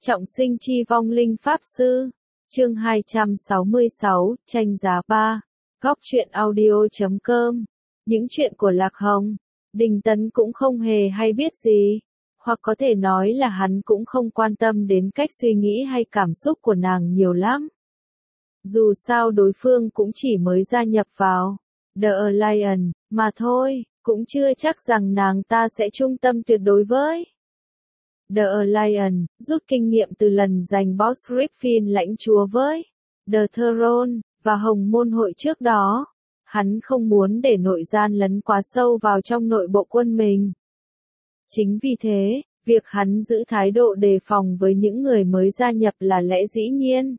Trọng sinh chi vong linh pháp sư. Chương 266, tranh giá 3. Góc truyện audio.com. Những chuyện của Lạc Hồng, Đình Tấn cũng không hề hay biết gì. Hoặc có thể nói là hắn cũng không quan tâm đến cách suy nghĩ hay cảm xúc của nàng nhiều lắm. Dù sao đối phương cũng chỉ mới gia nhập vào The Alliance mà thôi, cũng chưa chắc rằng nàng ta sẽ trung tâm tuyệt đối với The Alliance, rút kinh nghiệm từ lần giành Boss Griffin lãnh chúa với The Throne và Hồng Môn hội trước đó. Hắn không muốn để nội gian lấn quá sâu vào trong nội bộ quân mình. Chính vì thế, việc hắn giữ thái độ đề phòng với những người mới gia nhập là lẽ dĩ nhiên.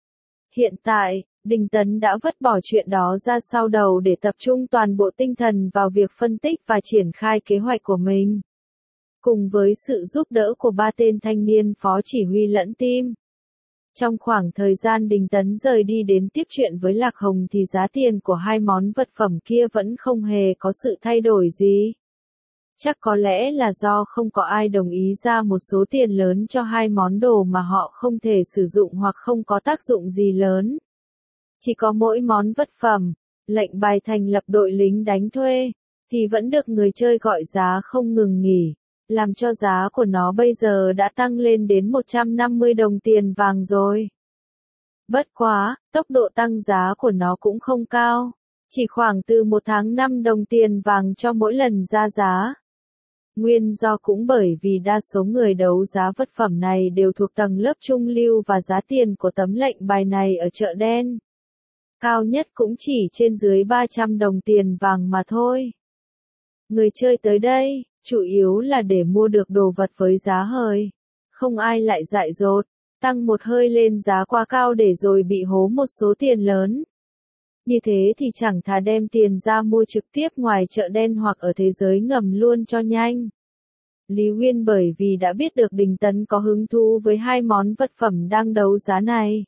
Hiện tại, Đình Tấn đã vứt bỏ chuyện đó ra sau đầu để tập trung toàn bộ tinh thần vào việc phân tích và triển khai kế hoạch của mình. Cùng với sự giúp đỡ của ba tên thanh niên phó chỉ huy lẫn team. Trong khoảng thời gian Đình Tấn rời đi đến tiếp chuyện với Lạc Hồng thì giá tiền của hai món vật phẩm kia vẫn không hề có sự thay đổi gì. Chắc có lẽ là do không có ai đồng ý ra một số tiền lớn cho hai món đồ mà họ không thể sử dụng hoặc không có tác dụng gì lớn. Chỉ có mỗi món vật phẩm, lệnh bài thành lập đội lính đánh thuê, thì vẫn được người chơi gọi giá không ngừng nghỉ, làm cho giá của nó bây giờ đã tăng lên đến 150 đồng tiền vàng rồi. Bất quá, tốc độ tăng giá của nó cũng không cao, chỉ khoảng từ 1 tháng 5 đồng tiền vàng cho mỗi lần ra giá. Nguyên do cũng bởi vì đa số người đấu giá vật phẩm này đều thuộc tầng lớp trung lưu và giá tiền của tấm lệnh bài này ở chợ đen cao nhất cũng chỉ trên dưới 300 đồng tiền vàng mà thôi. Người chơi tới đây, chủ yếu là để mua được đồ vật với giá hời. Không ai lại dại dột, tăng một hơi lên giá quá cao để rồi bị hố một số tiền lớn. Như thế thì chẳng thà đem tiền ra mua trực tiếp ngoài chợ đen hoặc ở thế giới ngầm luôn cho nhanh. Lý Uyên bởi vì đã biết được Đình Tấn có hứng thú với hai món vật phẩm đang đấu giá này.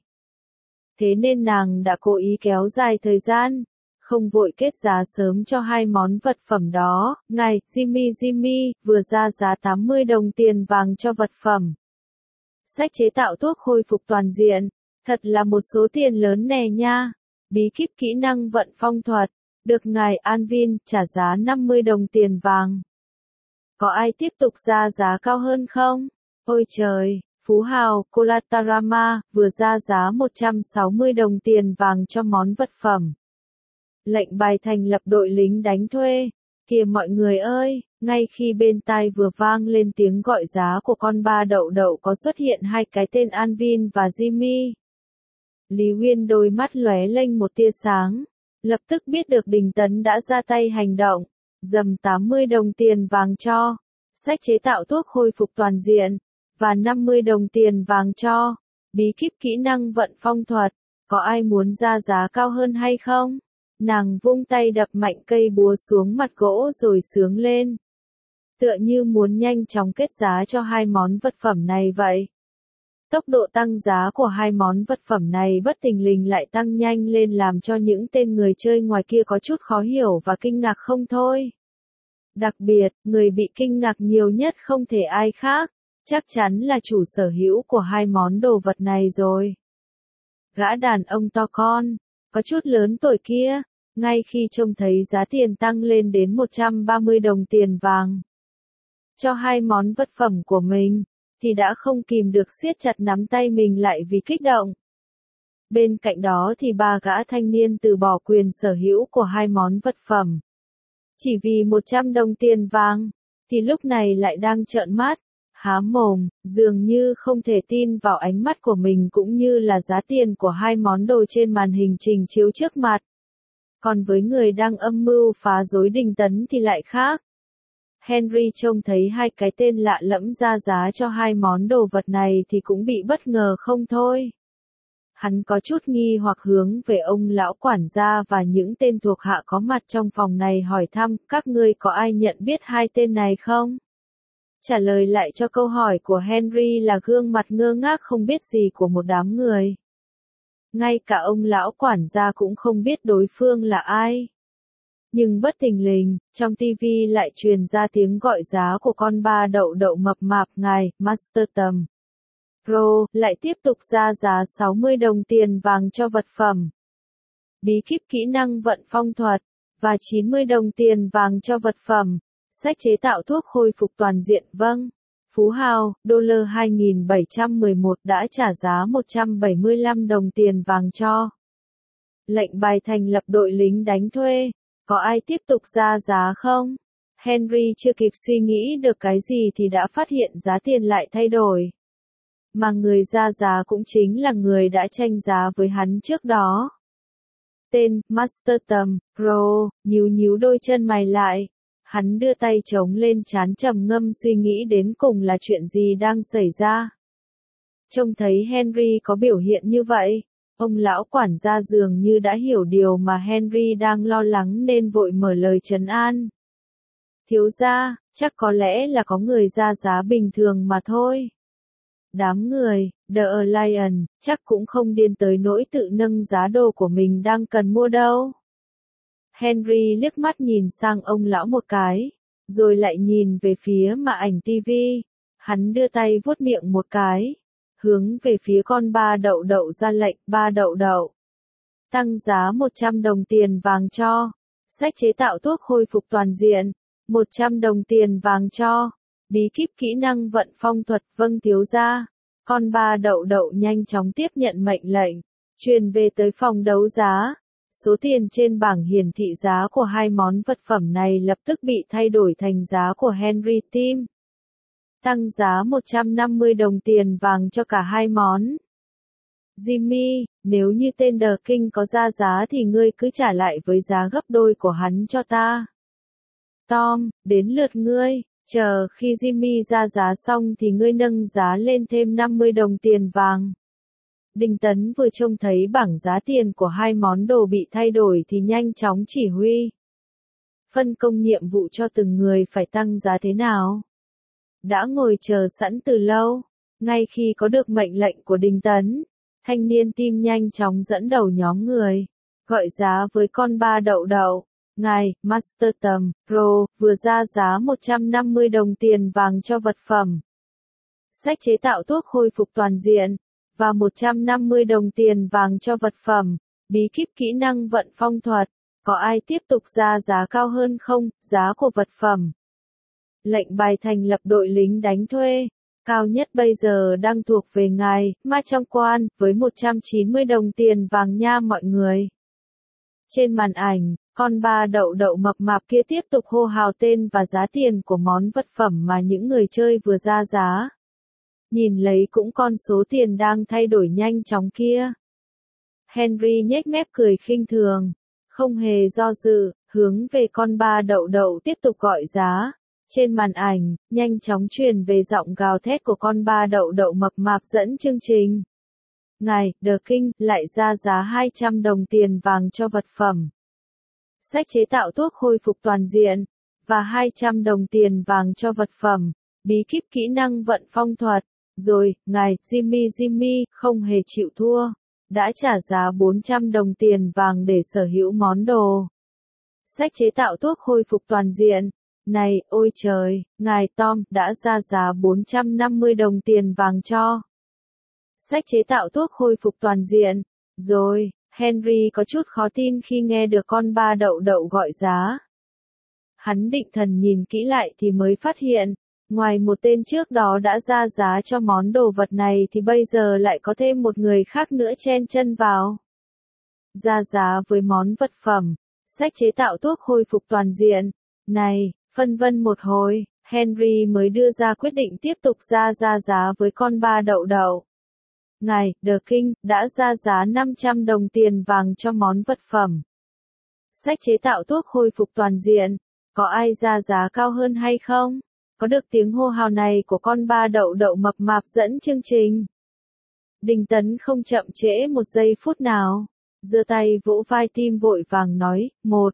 Thế nên nàng đã cố ý kéo dài thời gian, không vội kết giá sớm cho hai món vật phẩm đó. Ngày, Jimmy vừa ra giá 80 đồng tiền vàng cho vật phẩm. Sách chế tạo thuốc hồi phục toàn diện, thật là một số tiền lớn nè nha. Bí kíp kỹ năng vận phong thuật, được ngài Anvin trả giá 50 đồng tiền vàng. Có ai tiếp tục ra giá cao hơn không? Ôi trời, phú hào Colatarama vừa ra giá 160 đồng tiền vàng cho món vật phẩm. Lệnh bài thành lập đội lính đánh thuê. Kìa mọi người ơi, ngay khi bên tai vừa vang lên tiếng gọi giá của con ba đậu đậu có xuất hiện hai cái tên Anvin và Jimmy. Lý Uyên đôi mắt lóe lên một tia sáng, lập tức biết được Đình Tấn đã ra tay hành động, dầm 80 đồng tiền vàng cho sách chế tạo thuốc hồi phục toàn diện, và 50 đồng tiền vàng cho bí kíp kỹ năng vận phong thuật. Có ai muốn ra giá cao hơn hay không? Nàng vung tay đập mạnh cây búa xuống mặt gỗ rồi sướng lên. Tựa như muốn nhanh chóng kết giá cho hai món vật phẩm này vậy. Tốc độ tăng giá của hai món vật phẩm này bất thình lình lại tăng nhanh lên làm cho những tên người chơi ngoài kia có chút khó hiểu và kinh ngạc không thôi. Đặc biệt, người bị kinh ngạc nhiều nhất không thể ai khác, chắc chắn là chủ sở hữu của hai món đồ vật này rồi. Gã đàn ông to con, có chút lớn tuổi kia, ngay khi trông thấy giá tiền tăng lên đến 130 đồng tiền vàng cho hai món vật phẩm của mình, thì đã không kìm được siết chặt nắm tay mình lại vì kích động. Bên cạnh đó thì ba gã thanh niên từ bỏ quyền sở hữu của hai món vật phẩm chỉ vì 100 đồng tiền vàng, thì lúc này lại đang trợn mắt, há mồm, dường như không thể tin vào ánh mắt của mình cũng như là giá tiền của hai món đồ trên màn hình trình chiếu trước mặt. Còn với người đang âm mưu phá rối Đình Tấn thì lại khác. Henry trông thấy hai cái tên lạ lẫm ra giá cho hai món đồ vật này thì cũng bị bất ngờ không thôi. Hắn có chút nghi hoặc hướng về ông lão quản gia và những tên thuộc hạ có mặt trong phòng này hỏi thăm, các ngươi có ai nhận biết hai tên này không? Trả lời lại cho câu hỏi của Henry là gương mặt ngơ ngác không biết gì của một đám người. Ngay cả ông lão quản gia cũng không biết đối phương là ai. Nhưng bất thình lình, trong TV lại truyền ra tiếng gọi giá của con ba đậu đậu mập mạp ngài, Master Tầm. Pro lại tiếp tục ra giá 60 đồng tiền vàng cho vật phẩm. Bí kíp kỹ năng vận phong thuật, và 90 đồng tiền vàng cho vật phẩm. Sách chế tạo thuốc hồi phục toàn diện. Vâng. Phú Hào, đô la 2711 đã trả giá 175 đồng tiền vàng cho. Lệnh bài thành lập đội lính đánh thuê. Có ai tiếp tục ra giá không? Henry chưa kịp suy nghĩ được cái gì thì đã phát hiện giá tiền lại thay đổi. Mà người ra giá cũng chính là người đã tranh giá với hắn trước đó. Tên, Master Tầm, Pro, nhíu đôi chân mày lại. Hắn đưa tay chống lên trán trầm ngâm suy nghĩ đến cùng là chuyện gì đang xảy ra. Trông thấy Henry có biểu hiện như vậy, ông lão quản gia dường như đã hiểu điều mà Henry đang lo lắng nên vội mở lời trấn an. Thiếu gia, chắc có lẽ là có người ra giá bình thường mà thôi. Đám người, The Lion, chắc cũng không điên tới nỗi tự nâng giá đồ của mình đang cần mua đâu. Henry liếc mắt nhìn sang ông lão một cái, rồi lại nhìn về phía màn ảnh TV. Hắn đưa tay vuốt miệng một cái, hướng về phía con ba đậu đậu ra lệnh. Ba đậu đậu, tăng giá 100 đồng tiền vàng cho. Sách chế tạo thuốc hồi phục toàn diện, 100 đồng tiền vàng cho. Bí kíp kỹ năng vận phong thuật. Vâng thiếu gia. Con ba đậu đậu nhanh chóng tiếp nhận mệnh lệnh, truyền về tới phòng đấu giá. Số tiền trên bảng hiển thị giá của hai món vật phẩm này lập tức bị thay đổi thành giá của Henry Tim. Tăng giá 150 đồng tiền vàng cho cả hai món. Jimmy, nếu như tên The King có ra giá thì ngươi cứ trả lại với giá gấp đôi của hắn cho ta. Tom, đến lượt ngươi. Chờ khi Jimmy ra giá xong thì ngươi nâng giá lên thêm 50 đồng tiền vàng. Đinh Tấn vừa trông thấy bảng giá tiền của hai món đồ bị thay đổi thì nhanh chóng chỉ huy. Phân công nhiệm vụ cho từng người phải tăng giá thế nào. Đã ngồi chờ sẵn từ lâu, ngay khi có được mệnh lệnh của Đinh Tấn, thanh niên Tim nhanh chóng dẫn đầu nhóm người, gọi giá với con ba đậu đậu. Ngài, Master Tầm, Pro, vừa ra giá 150 đồng tiền vàng cho vật phẩm. Sách chế tạo thuốc hồi phục toàn diện, và 150 đồng tiền vàng cho vật phẩm. Bí kíp kỹ năng vận phong thuật. Có ai tiếp tục ra giá cao hơn không? Giá của vật phẩm. Lệnh bài thành lập đội lính đánh thuê. Cao nhất bây giờ đang thuộc về ngài, Ma Trong Quan, với 190 đồng tiền vàng nha mọi người. Trên màn ảnh, con ba đậu đậu mập mạp kia tiếp tục hô hào tên và giá tiền của món vật phẩm mà những người chơi vừa ra giá. Nhìn lấy cũng con số tiền đang thay đổi nhanh chóng kia. Henry nhếch mép cười khinh thường, không hề do dự, hướng về con ba đậu đậu tiếp tục gọi giá. Trên màn ảnh, nhanh chóng truyền về giọng gào thét của con ba đậu đậu mập mạp dẫn chương trình. Ngài, The King, lại ra giá 200 đồng tiền vàng cho vật phẩm. Sách chế tạo thuốc hồi phục toàn diện, và 200 đồng tiền vàng cho vật phẩm. Bí kíp kỹ năng vận phong thuật. Rồi, ngài, Jimmy, không hề chịu thua. Đã trả giá 400 đồng tiền vàng để sở hữu món đồ. Sách chế tạo thuốc hồi phục toàn diện. Này, ôi trời, ngài Tom, đã ra giá 450 đồng tiền vàng cho. Sách chế tạo thuốc hồi phục toàn diện. Rồi, Henry có chút khó tin khi nghe được con ba đậu đậu gọi giá. Hắn định thần nhìn kỹ lại thì mới phát hiện, ngoài một tên trước đó đã ra giá cho món đồ vật này thì bây giờ lại có thêm một người khác nữa chen chân vào. Ra giá với món vật phẩm, sách chế tạo thuốc hồi phục toàn diện. Này, phân vân một hồi, Henry mới đưa ra quyết định tiếp tục ra giá với con ba đậu đậu. Ngài, The King, đã ra giá 500 đồng tiền vàng cho món vật phẩm. Sách chế tạo thuốc hồi phục toàn diện. Có ai ra giá cao hơn hay không? Có được tiếng hô hào này của con ba đậu đậu mập mạp dẫn chương trình. Đinh Tấn không chậm trễ một giây phút nào. Giơ tay vỗ vai Tim vội vàng nói,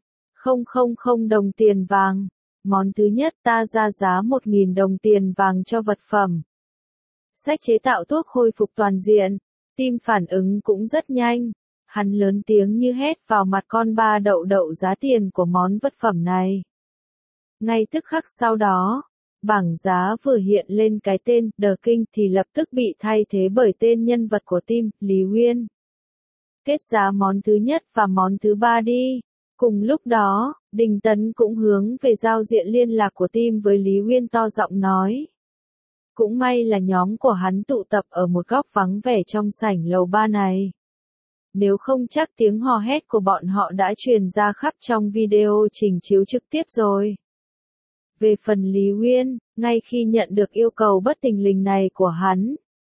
1,000 đồng tiền vàng. Món thứ nhất ta ra giá 1.000 đồng tiền vàng cho vật phẩm. Sách chế tạo thuốc hồi phục toàn diện. Tim phản ứng cũng rất nhanh. Hắn lớn tiếng như hét vào mặt con ba đậu đậu giá tiền của món vật phẩm này. Ngay tức khắc sau đó, Bảng giá vừa hiện lên cái tên The King thì lập tức bị thay thế bởi tên nhân vật của team, Lý Uyên. Kết giá món thứ nhất và món thứ ba đi. Cùng lúc đó, Đình Tấn cũng hướng về giao diện liên lạc của team với Lý Uyên to giọng nói. Cũng may là nhóm của hắn tụ tập ở một góc vắng vẻ trong sảnh lầu 3 này. Nếu không chắc tiếng hò hét của bọn họ đã truyền ra khắp trong video trình chiếu trực tiếp rồi. Về phần Lý Uyên, ngay khi nhận được yêu cầu bất thình lình này của hắn,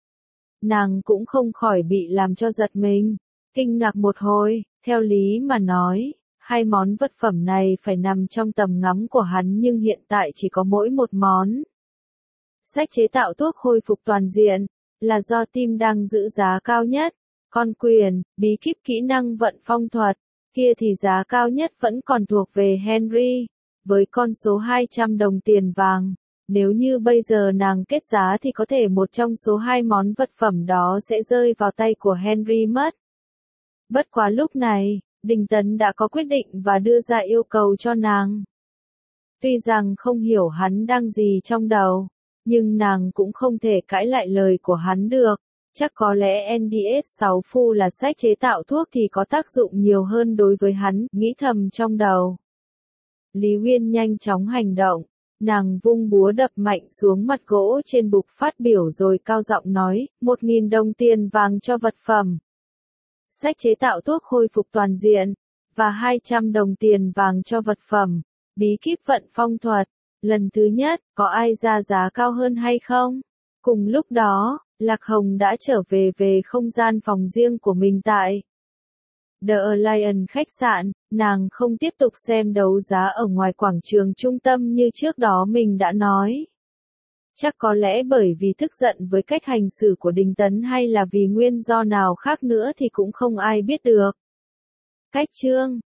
nàng cũng không khỏi bị làm cho giật mình, kinh ngạc một hồi, theo lý mà nói, hai món vật phẩm này phải nằm trong tầm ngắm của hắn nhưng hiện tại chỉ có mỗi một món. Sách chế tạo thuốc hồi phục toàn diện, là do team đang giữ giá cao nhất, còn quyền, bí kíp kỹ năng vận phong thuật, kia thì giá cao nhất vẫn còn thuộc về Henry, với con số 200 đồng tiền vàng. Nếu như bây giờ nàng kết giá thì có thể một trong số hai món vật phẩm đó sẽ rơi vào tay của Henry mất. Bất quá lúc này, Đình Tấn đã có quyết định và đưa ra yêu cầu cho nàng. Tuy rằng không hiểu hắn đang gì trong đầu, nhưng nàng cũng không thể cãi lại lời của hắn được. Chắc có lẽ NDS6 Fu là sách chế tạo thuốc thì có tác dụng nhiều hơn đối với hắn, nghĩ thầm trong đầu. Lý Uyên nhanh chóng hành động, nàng vung búa đập mạnh xuống mặt gỗ trên bục phát biểu rồi cao giọng nói, 1.000 đồng tiền vàng cho vật phẩm. Sách chế tạo thuốc hồi phục toàn diện, và 200 đồng tiền vàng cho vật phẩm, bí kíp vận phong thuật. Lần thứ nhất, có ai ra giá cao hơn hay không? Cùng lúc đó, Lạc Hồng đã trở về không gian phòng riêng của mình tại The Alliance khách sạn, nàng không tiếp tục xem đấu giá ở ngoài quảng trường trung tâm như trước đó mình đã nói. Chắc có lẽ bởi vì tức giận với cách hành xử của Đình Tấn hay là vì nguyên do nào khác nữa thì cũng không ai biết được. Cách chương